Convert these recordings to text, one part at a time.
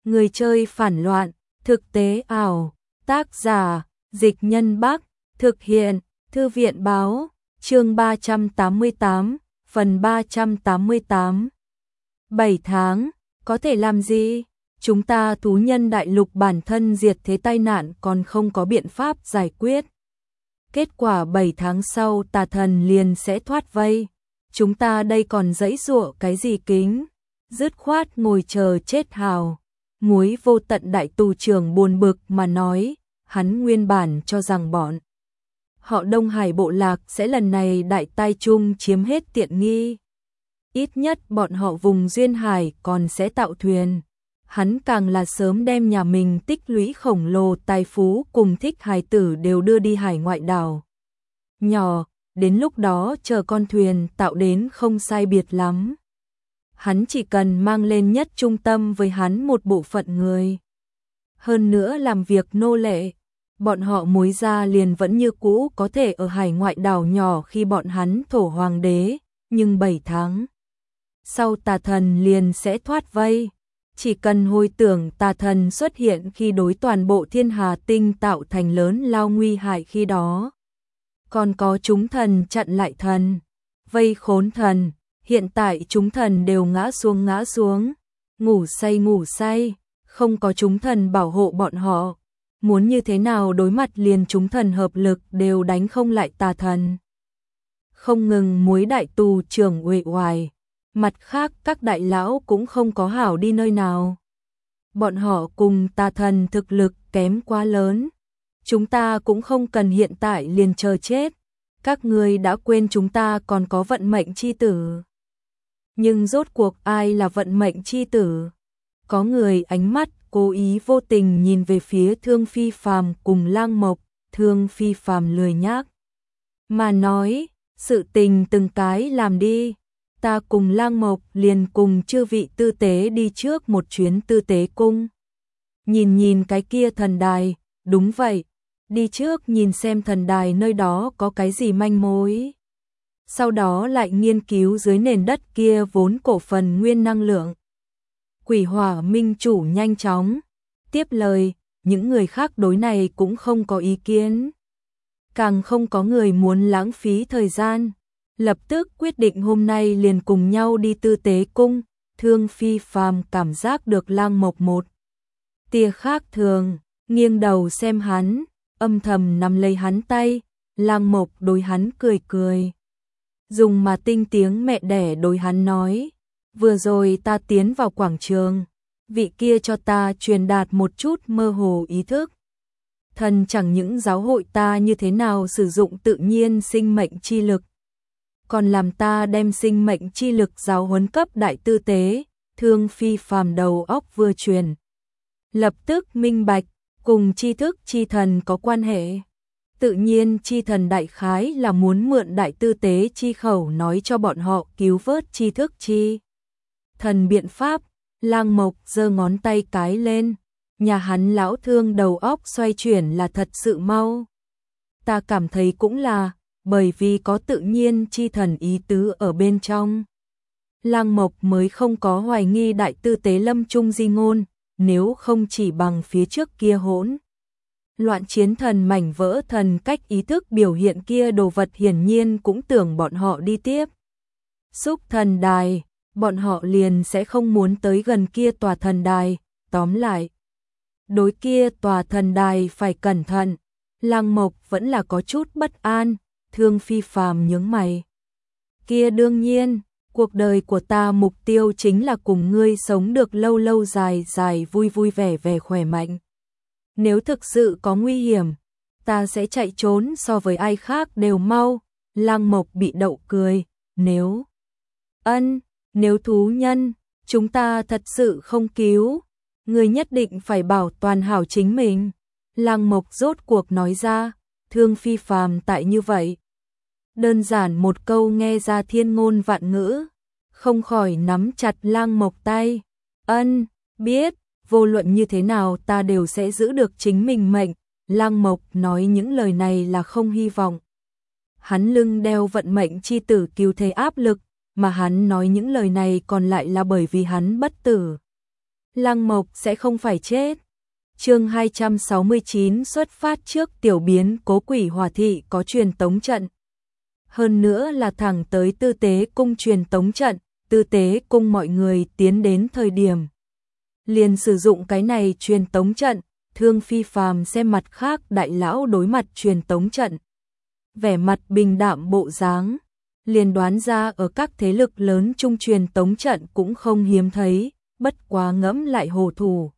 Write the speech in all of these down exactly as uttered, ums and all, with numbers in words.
Người chơi phản loạn, thực tế ảo, tác giả, Dịch Nhân Bắc, thực hiện, Thư viện báo, chương ba trăm tám mươi tám, phần ba trăm tám mươi tám. bảy tháng, có thể làm gì? Chúng ta thú nhân đại lục bản thân diệt thế tai nạn còn không có biện pháp giải quyết. Kết quả bảy tháng sau tà thần liền sẽ thoát vây. Chúng ta đây còn giãy giụa cái gì kính? Dứt khoát ngồi chờ chết hào. Muối vô tận đại tù trưởng buồn bực mà nói, hắn nguyên bản cho rằng bọn họ Đông Hải bộ lạc sẽ lần này đại tai chung chiếm hết tiện nghi. Ít nhất bọn họ vùng duyên hải còn sẽ tạo thuyền. Hắn càng là sớm đem nhà mình tích lũy khổng lồ tài phú cùng thích hài tử đều đưa đi hải ngoại đảo nhỏ, đến lúc đó chờ con thuyền tạo đến không sai biệt lắm. Hắn chỉ cần mang lên nhất trung tâm với hắn một bộ phận người. Hơn nữa làm việc nô lệ, bọn họ Muối gia liền vẫn như cũ có thể ở hải ngoại đảo nhỏ khi bọn hắn thổ hoàng đế, nhưng bảy tháng sau tà thần liền sẽ thoát vây. Chỉ cần hồi tưởng tà thần xuất hiện khi đối toàn bộ thiên hà tinh tạo thành lớn lao nguy hại khi đó. Còn có chúng thần chặn lại thần, vây khốn thần, hiện tại chúng thần đều ngã xuống ngã xuống, ngủ say ngủ say, không có chúng thần bảo hộ bọn họ. Muốn như thế nào đối mặt liền chúng thần hợp lực đều đánh không lại tà thần. Không ngừng Muối đại tù trưởng uể oải. Mặt khác các đại lão cũng không có hảo đi nơi nào. Bọn họ cùng tà thần thực lực kém quá lớn. Chúng ta cũng không cần hiện tại liền chờ chết. Các ngươi đã quên chúng ta còn có vận mệnh chi tử. Nhưng rốt cuộc ai là vận mệnh chi tử? Có người ánh mắt cố ý vô tình nhìn về phía Thương Phi Phàm cùng Lang Mộc. Thương Phi Phàm lười nhác mà nói, sự tình từng cái làm đi. Ta cùng Lang Mộc liền cùng chư vị tư tế đi trước một chuyến tư tế cung. Nhìn nhìn cái kia thần đài, đúng vậy, đi trước nhìn xem thần đài nơi đó có cái gì manh mối. Sau đó lại nghiên cứu dưới nền đất kia vốn cổ phần nguyên năng lượng. Quỷ Hỏa Minh chủ nhanh chóng tiếp lời, những người khác đối này cũng không có ý kiến. Càng không có người muốn lãng phí thời gian. Lập tức quyết định hôm nay liền cùng nhau đi tư tế cung. Thương Phi Phàm cảm giác được Lang Mộc một tia khác thường, nghiêng đầu xem hắn, âm thầm nắm lấy hắn tay. Lang Mộc đối hắn cười cười, dùng mà tinh tiếng mẹ đẻ đối hắn nói, vừa rồi ta tiến vào quảng trường, vị kia cho ta truyền đạt một chút mơ hồ ý thức. Thần chẳng những giáo hội ta như thế nào sử dụng tự nhiên sinh mệnh chi lực, còn làm ta đem sinh mệnh chi lực giáo huấn cấp đại tư tế. Thương Phi Phàm đầu óc vừa truyền, lập tức minh bạch, cùng tri thức chi thần có quan hệ. Tự nhiên chi thần đại khái là muốn mượn đại tư tế chi khẩu nói cho bọn họ cứu vớt tri thức chi thần biện pháp. Lang Mộc giơ ngón tay cái lên, nhà hắn lão Thương đầu óc xoay chuyển là thật sự mau. Ta cảm thấy cũng là bởi vì có tự nhiên chi thần ý tứ ở bên trong. Lang Mộc mới không có hoài nghi đại tư tế lâm trung di ngôn, nếu không chỉ bằng phía trước kia hỗn loạn chiến thần mảnh vỡ thần cách ý thức biểu hiện kia đồ vật, hiển nhiên cũng tưởng bọn họ đi tiếp xúc thần đài, bọn họ liền sẽ không muốn tới gần kia tòa thần đài. Tóm lại, đối kia tòa thần đài phải cẩn thận. Lang Mộc vẫn là có chút bất an. Thương Phi Phàm nhướng mày. Kia đương nhiên, cuộc đời của ta mục tiêu chính là cùng ngươi sống được lâu lâu dài dài vui vui vẻ vẻ khỏe mạnh. Nếu thực sự có nguy hiểm, ta sẽ chạy trốn so với ai khác đều mau. Lang Mộc bị đậu cười. Nếu ân, nếu thú nhân, chúng ta thật sự không cứu, ngươi nhất định phải bảo toàn hảo chính mình. Lang Mộc rốt cuộc nói ra. Thương Phi Phàm tại như vậy. Đơn giản một câu nghe ra thiên ngôn vạn ngữ, không khỏi nắm chặt Lang Mộc tay. Ân, biết, vô luận như thế nào ta đều sẽ giữ được chính mình mệnh. Lang Mộc nói những lời này là không hy vọng. Hắn lưng đeo vận mệnh chi tử cứu thế áp lực, mà hắn nói những lời này còn lại là bởi vì hắn bất tử. Lăng Mộc sẽ không phải chết. Chương hai trăm sáu mươi chín xuất phát trước tiểu biến cố Quỷ Hỏa thị có truyền tống trận. Hơn nữa là thẳng tới Tư Tế cung truyền tống trận, Tư Tế cung mọi người tiến đến thời điểm liền sử dụng cái này truyền tống trận, Thương Phi Phàm xem mặt khác đại lão đối mặt truyền tống trận. Vẻ mặt bình đạm bộ dáng, liền đoán ra ở các thế lực lớn trung truyền tống trận cũng không hiếm thấy, bất quá ngẫm lại hồ thủ.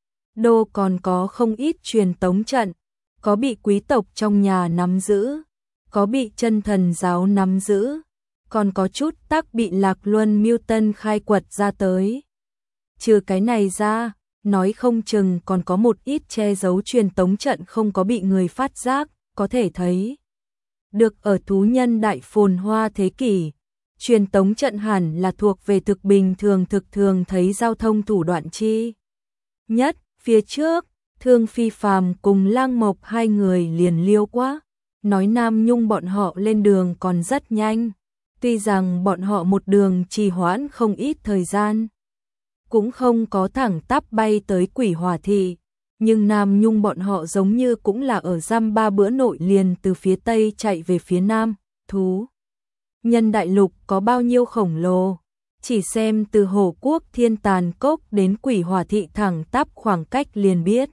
Đô còn có không ít truyền tống trận, có bị quý tộc trong nhà nắm giữ, có bị chân thần giáo nắm giữ, còn có chút tác bị Lạc Luân Miêu Tân khai quật ra tới. Trừ cái này ra, nói không chừng còn có một ít che giấu truyền tống trận không có bị người phát giác, có thể thấy được ở thú nhân đại phồn hoa thế kỷ. Truyền tống trận hẳn là thuộc về thực bình thường thực thường thấy giao thông thủ đoạn chi nhất. Phía trước, Thương Phi Phàm cùng Lăng Mộc hai người liền liêu quá, nói Nam Nhung bọn họ lên đường còn rất nhanh, tuy rằng bọn họ một đường trì hoãn không ít thời gian, cũng không có thẳng tắp bay tới Quỷ Hỏa thị, nhưng Nam Nhung bọn họ giống như cũng là ở dăm ba bữa nội liền từ phía Tây chạy về phía Nam. Thú nhân đại lục có bao nhiêu khổng lồ, chỉ xem từ Hổ Quốc Thiên Tàn Cốc đến Quỷ Hỏa thị thẳng tắp khoảng cách liền biết.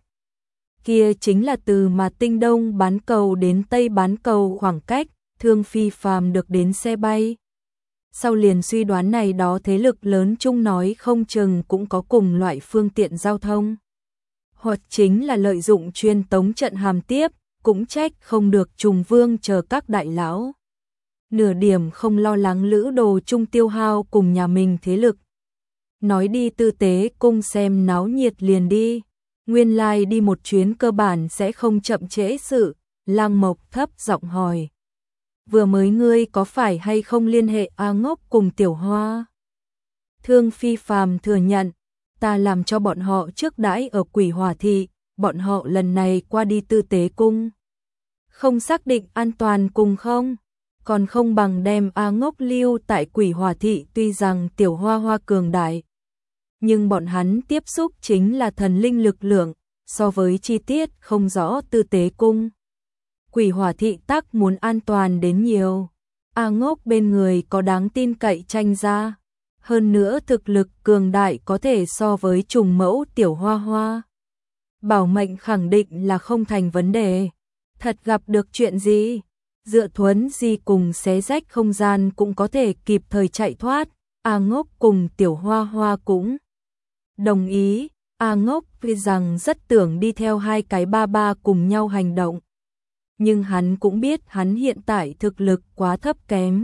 Kia chính là từ mà Tinh Đông bán cầu đến Tây bán cầu khoảng cách, Thương Phi Phàm được đến xe bay. Sau liền suy đoán này đó thế lực lớn chung nói không chừng cũng có cùng loại phương tiện giao thông. Hoặc chính là lợi dụng truyền tống trận hàm tiếp, cũng trách không được Trùng Vương chờ các đại lão. Nửa điểm không lo lắng lữ đồ chung tiêu hao cùng nhà mình thế lực. Nói đi Tư Tế cung xem náo nhiệt liền đi. Nguyên lai like đi một chuyến cơ bản sẽ không chậm trễ sự. Lăng Mộc thấp giọng hỏi. Vừa mới ngươi có phải hay không liên hệ A Ngốc cùng Tiểu Hoa? Thương Phi Phàm thừa nhận. Ta làm cho bọn họ trước đãi ở Quỷ Hỏa thị. Bọn họ lần này qua đi Tư Tế cung. Không xác định an toàn cùng không? Còn không bằng đem A Ngốc lưu tại Quỷ Hỏa thị. Tuy rằng Tiểu Hoa Hoa cường đại, nhưng bọn hắn tiếp xúc chính là thần linh lực lượng, so với chi tiết không rõ Tư Tế cung. Quỷ Hỏa thị tắc muốn an toàn đến nhiều. A Ngốc bên người có đáng tin cậy tranh ra, hơn nữa thực lực cường đại có thể so với trùng mẫu Tiểu Hoa Hoa. Bảo mệnh khẳng định là không thành vấn đề. Thật gặp được chuyện gì, dựa thuấn di cùng xé rách không gian cũng có thể kịp thời chạy thoát. A Ngốc cùng Tiểu Hoa Hoa cũng đồng ý. A Ngốc vì rằng rất tưởng đi theo hai cái ba ba cùng nhau hành động, nhưng hắn cũng biết hắn hiện tại thực lực quá thấp kém.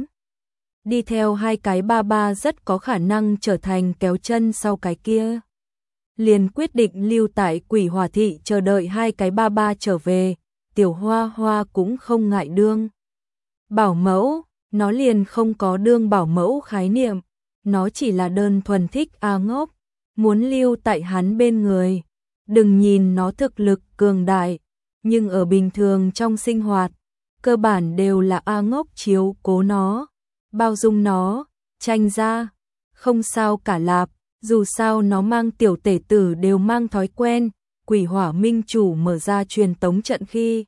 Đi theo hai cái ba ba rất có khả năng trở thành kéo chân sau cái kia. Liền quyết định lưu tại Quỷ Hỏa thị chờ đợi hai cái ba ba trở về. Tiểu Hoa Hoa cũng không ngại đương bảo mẫu, nó liền không có đương bảo mẫu khái niệm, nó chỉ là đơn thuần thích A Ngốc, muốn lưu tại hắn bên người. Đừng nhìn nó thực lực cường đại, nhưng ở bình thường trong sinh hoạt, cơ bản đều là A Ngốc chiếu cố nó, bao dung nó, tranh ra, không sao cả lạp, dù sao nó mang tiểu tể tử đều mang thói quen. Quỷ Hỏa minh chủ mở ra truyền tống trận khi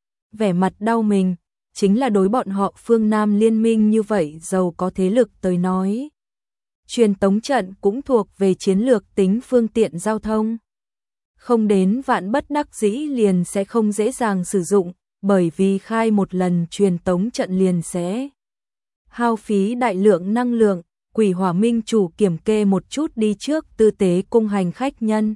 vẻ mặt đau mình, chính là đối bọn họ phương Nam liên minh như vậy giàu có thế lực tới nói. Truyền tống trận cũng thuộc về chiến lược tính phương tiện giao thông. Không đến vạn bất đắc dĩ liền sẽ không dễ dàng sử dụng, bởi vì khai một lần truyền tống trận liền sẽ hao phí đại lượng năng lượng. Quỷ Hỏa minh chủ kiểm kê một chút đi trước Tư Tế cung hành khách nhân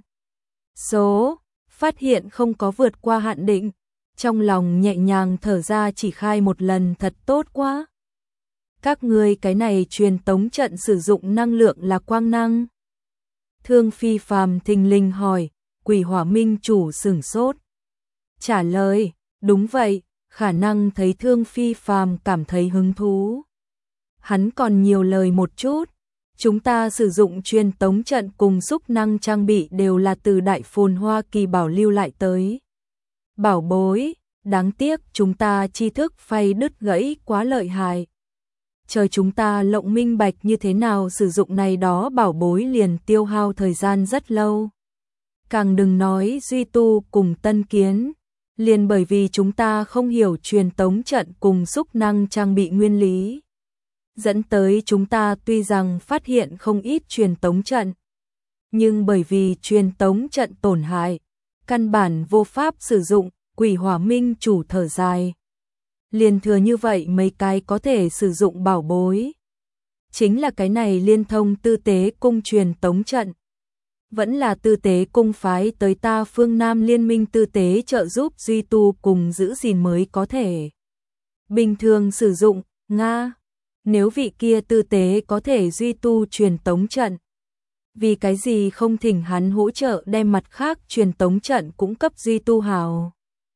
số, phát hiện không có vượt qua hạn định, trong lòng nhẹ nhàng thở ra, chỉ khai một lần thật tốt quá. Các ngươi cái này truyền tống trận sử dụng năng lượng là quang năng? Thương Phi Phàm thình lình hỏi. Quỷ Hỏa minh chủ sửng sốt, trả lời, đúng vậy. Khả năng thấy Thương Phi Phàm cảm thấy hứng thú, hắn còn nhiều lời một chút. Chúng ta sử dụng truyền tống trận cùng xúc năng trang bị đều là từ Đại Phồn Hoa Kỳ bảo lưu lại tới. Bảo bối, đáng tiếc chúng ta tri thức phay đứt gãy quá lợi hại. chờ chúng ta lộng minh bạch như thế nào sử dụng này đó bảo bối liền tiêu hao thời gian rất lâu. Càng đừng nói duy tu cùng tân kiến, liền bởi vì chúng ta không hiểu truyền tống trận cùng xúc năng trang bị nguyên lý. Dẫn tới chúng ta tuy rằng phát hiện không ít truyền tống trận, nhưng bởi vì truyền tống trận tổn hại, căn bản vô pháp sử dụng, Quỷ Hỏa Minh chủ thở dài. Liền thừa như vậy mấy cái có thể sử dụng bảo bối. Chính là cái này liên thông tư tế cung truyền tống trận. Vẫn là tư tế cung phái tới ta phương Nam liên minh tư tế trợ giúp duy tu cùng giữ gìn mới có thể. Bình thường sử dụng, Nga. Nếu vị kia tư tế có thể duy tu truyền tống trận, vì cái gì không thỉnh hắn hỗ trợ đem mặt khác truyền tống trận cũng cấp duy tu hào.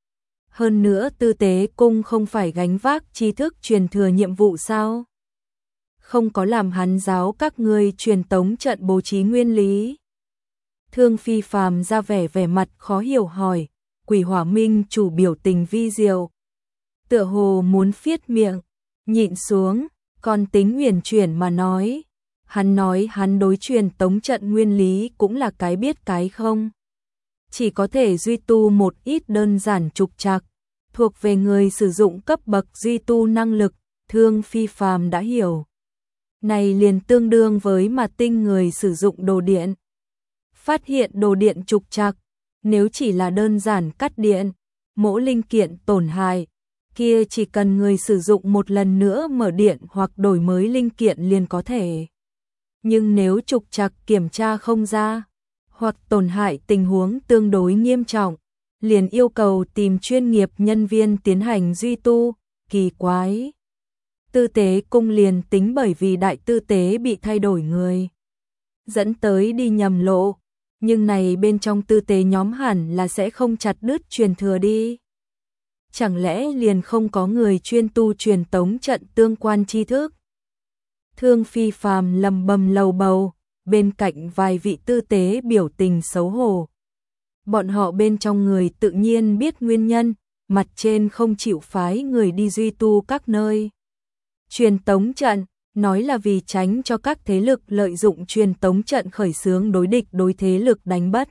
Hơn nữa tư tế cung không phải gánh vác tri thức truyền thừa nhiệm vụ sao? Không có làm hắn giáo các ngươi truyền tống trận bố trí nguyên lý. Thương Phi Phàm ra vẻ vẻ mặt khó hiểu hỏi, Quỷ Hỏa Minh chủ biểu tình vi diệu. Tựa hồ muốn phiết miệng, nhịn xuống, còn tính huyền chuyển mà nói. Hắn nói hắn đối truyền tống trận nguyên lý cũng là cái biết cái không. Chỉ có thể duy tu một ít đơn giản trục trặc, thuộc về người sử dụng cấp bậc duy tu năng lực, Thương Phi Phàm đã hiểu. Này liền tương đương với mà tinh người sử dụng đồ điện. Phát hiện đồ điện trục trặc, nếu chỉ là đơn giản cắt điện, mỗi linh kiện tổn hại, kia chỉ cần người sử dụng một lần nữa mở điện hoặc đổi mới linh kiện liền có thể. Nhưng nếu trục trặc kiểm tra không ra, hoặc tổn hại tình huống tương đối nghiêm trọng, liền yêu cầu tìm chuyên nghiệp nhân viên tiến hành duy tu, kỳ quái. Tư tế cung liền tính bởi vì đại tư tế bị thay đổi người, dẫn tới đi nhầm lộ, nhưng này bên trong tư tế nhóm hẳn là sẽ không chặt đứt truyền thừa đi. Chẳng lẽ liền không có người chuyên tu truyền tống trận tương quan tri thức? Thương Phi Phàm lầm bầm lầu bầu, bên cạnh vài vị tư tế biểu tình xấu hổ. Bọn họ bên trong người tự nhiên biết nguyên nhân, mặt trên không chịu phái người đi duy tu các nơi. Truyền tống trận, nói là vì tránh cho các thế lực lợi dụng truyền tống trận khởi xướng đối địch đối thế lực đánh bất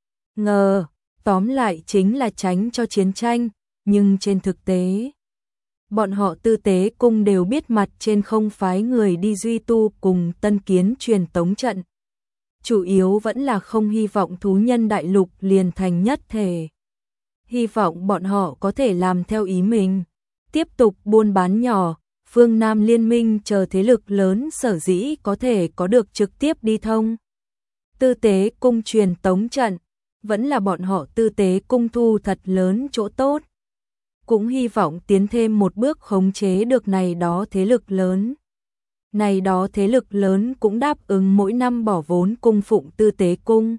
ngờ, tóm lại chính là tránh cho chiến tranh, nhưng trên thực tế, bọn họ tư tế cung đều biết mặt trên không phái người đi duy tu cùng tân kiến truyền tống trận. Chủ yếu vẫn là không hy vọng thú nhân đại lục liền thành nhất thể. Hy vọng bọn họ có thể làm theo ý mình, tiếp tục buôn bán nhỏ, phương Nam liên minh chờ thế lực lớn sở dĩ có thể có được trực tiếp đi thông. Tư tế cung truyền tống trận, vẫn là bọn họ tư tế cung thu thật lớn chỗ tốt. Cũng hy vọng tiến thêm một bước khống chế được này đó thế lực lớn. Này đó thế lực lớn cũng đáp ứng mỗi năm bỏ vốn cung phụng tư tế cung.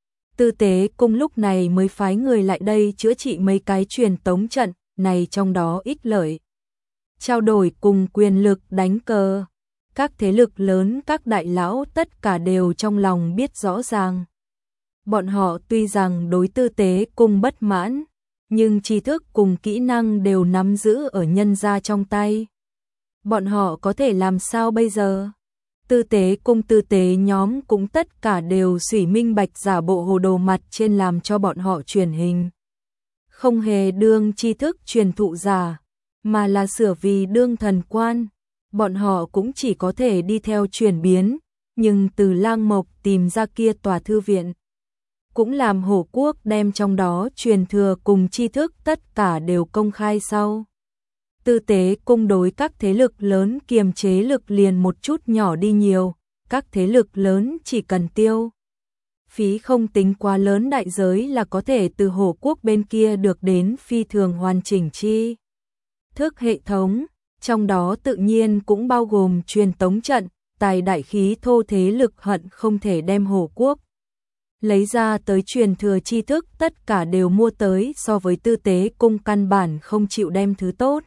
Tư tế cung lúc này mới phái người lại đây chữa trị mấy cái truyền tống trận, này trong đó ích lợi. Trao đổi cùng quyền lực đánh cờ. Các thế lực lớn các đại lão tất cả đều trong lòng biết rõ ràng. Bọn họ tuy rằng đối tư tế cung bất mãn, nhưng tri thức cùng kỹ năng đều nắm giữ ở nhân gia trong tay. Bọn họ có thể làm sao bây giờ? Tư tế cung tư tế nhóm cũng tất cả đều xủy minh bạch giả bộ hồ đồ mặt trên làm cho bọn họ truyền hình. Không hề đương tri thức truyền thụ giả, mà là sửa vì đương thần quan. Bọn họ cũng chỉ có thể đi theo chuyển biến, nhưng từ Lang Mộc tìm ra kia tòa thư viện. Cũng làm Hổ Quốc đem trong đó truyền thừa cùng tri thức tất cả đều công khai sau. Tư tế cung đối các thế lực lớn kiềm chế lực liền một chút nhỏ đi nhiều, các thế lực lớn chỉ cần tiêu. Phí không tính quá lớn đại giới là có thể từ Hổ Quốc bên kia được đến phi thường hoàn chỉnh chi thức hệ thống, trong đó tự nhiên cũng bao gồm truyền tống trận, tài đại khí thô thế lực hận không thể đem Hổ Quốc lấy ra tới truyền thừa tri thức tất cả đều mua tới, so với tư tế cung căn bản không chịu đem thứ tốt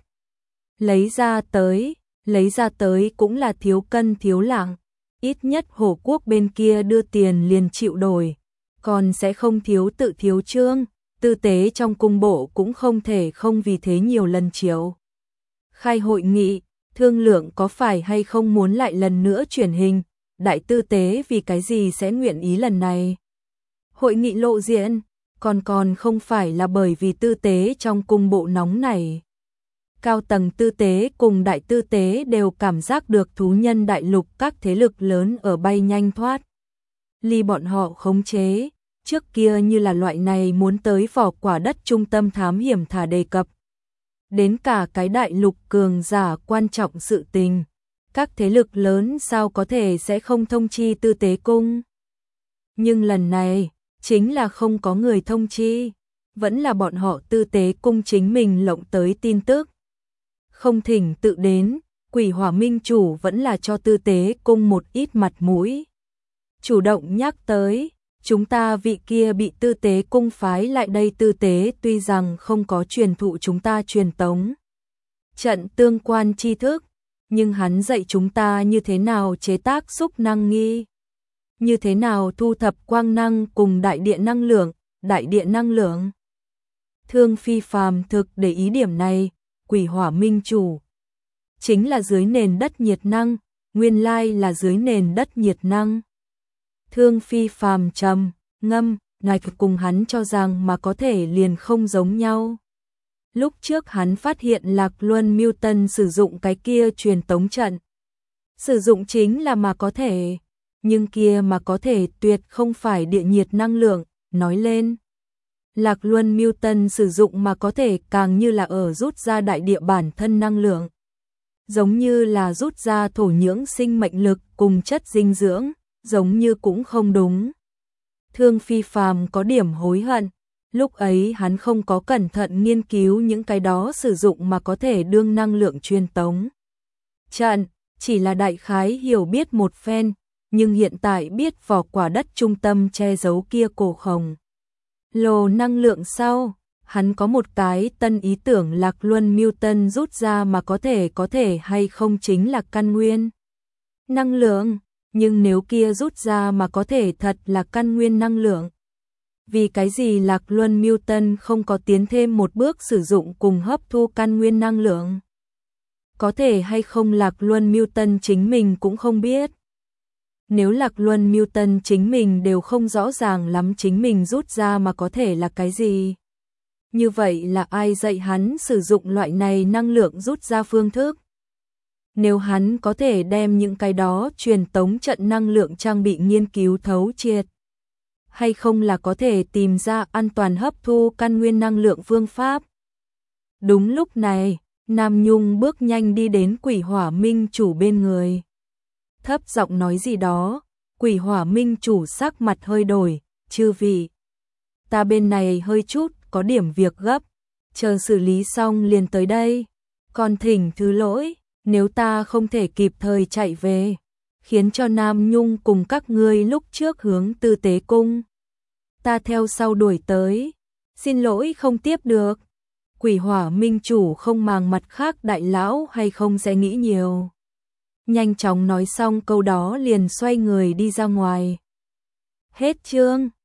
lấy ra tới, lấy ra tới cũng là thiếu cân thiếu lạng, ít nhất Hổ Quốc bên kia đưa tiền liền chịu đổi, còn sẽ không thiếu tự thiếu trương, tư tế trong cung bộ cũng không thể không vì thế nhiều lần chiếu khai hội nghị, thương lượng có phải hay không muốn lại lần nữa chuyển hình, đại tư tế vì cái gì sẽ nguyện ý lần này. Hội nghị lộ diện, còn còn không phải là bởi vì tư tế trong cung bộ nóng này. Cao tầng tư tế cùng đại tư tế đều cảm giác được thú nhân đại lục các thế lực lớn ở bay nhanh thoát. Ly bọn họ khống chế, trước kia như là loại này muốn tới vỏ quả đất trung tâm thám hiểm thả đề cập. Đến cả cái đại lục cường giả quan trọng sự tình, các thế lực lớn sao có thể sẽ không thông chi tư tế cung. Nhưng lần này, chính là không có người thông chi, vẫn là bọn họ tư tế cung chính mình lộng tới tin tức. Không thỉnh tự đến, Quỷ Hỏa Minh chủ vẫn là cho tư tế cung một ít mặt mũi. Chủ động nhắc tới, chúng ta vị kia bị tư tế cung phái lại đây tư tế tuy rằng không có truyền thụ chúng ta truyền tống trận tương quan tri thức, nhưng hắn dạy chúng ta như thế nào chế tác xúc năng nghi, như thế nào thu thập quang năng cùng đại địa năng lượng, đại địa năng lượng. Thương Phi phàm thực để ý điểm này, Quỷ Hỏa Minh chủ chính là dưới nền đất nhiệt năng, nguyên lai là dưới nền đất nhiệt năng. Thương Phi phàm trầm ngâm, này cùng hắn cho rằng mà có thể liền không giống nhau. Lúc trước hắn phát hiện Lạc Luân Mưu Tân sử dụng cái kia truyền tống trận. Sử dụng chính là mà có thể, nhưng kia mà có thể tuyệt không phải địa nhiệt năng lượng, nói lên. Lạc Luân Mưu Tân sử dụng mà có thể càng như là ở rút ra đại địa bản thân năng lượng. Giống như là rút ra thổ nhưỡng sinh mệnh lực cùng chất dinh dưỡng, giống như cũng không đúng. Thương Phi phàm có điểm hối hận, lúc ấy hắn không có cẩn thận nghiên cứu những cái đó sử dụng mà có thể đương năng lượng truyền tống trận, chỉ là đại khái hiểu biết một phen, nhưng hiện tại biết vỏ quả đất trung tâm che giấu kia cổ khổng lồ năng lượng sau, hắn có một cái tân ý tưởng Lạc Luân Mưu Tân rút ra mà có thể có thể hay không chính là căn nguyên năng lượng, nhưng nếu kia rút ra mà có thể thật là căn nguyên năng lượng. Vì cái gì Lạc Luân Mưu Tân không có tiến thêm một bước sử dụng cùng hấp thu căn nguyên năng lượng? Có thể hay không Lạc Luân Mưu Tân chính mình cũng không biết. Nếu Lạc Luân Mưu Tân chính mình đều không rõ ràng lắm chính mình rút ra mà có thể là cái gì. Như vậy là ai dạy hắn sử dụng loại này năng lượng rút ra phương thức? Nếu hắn có thể đem những cái đó truyền tống trận năng lượng trang bị nghiên cứu thấu triệt, hay không là có thể tìm ra an toàn hấp thu căn nguyên năng lượng phương pháp. Đúng lúc này, Nam Nhung bước nhanh đi đến Quỷ Hỏa Minh chủ bên người. Thấp giọng nói gì đó, Quỷ Hỏa Minh chủ sắc mặt hơi đổi, chư vị. Ta bên này hơi chút, có điểm việc gấp, chờ xử lý xong liền tới đây. Còn thỉnh thứ lỗi, nếu ta không thể kịp thời chạy về, khiến cho Nam Nhung cùng các ngươi lúc trước hướng tư tế cung. Ta theo sau đuổi tới, xin lỗi không tiếp được. Quỷ Hỏa Minh chủ không màng mặt khác đại lão hay không sẽ nghĩ nhiều. Nhanh chóng nói xong câu đó liền xoay người đi ra ngoài. Hết chương.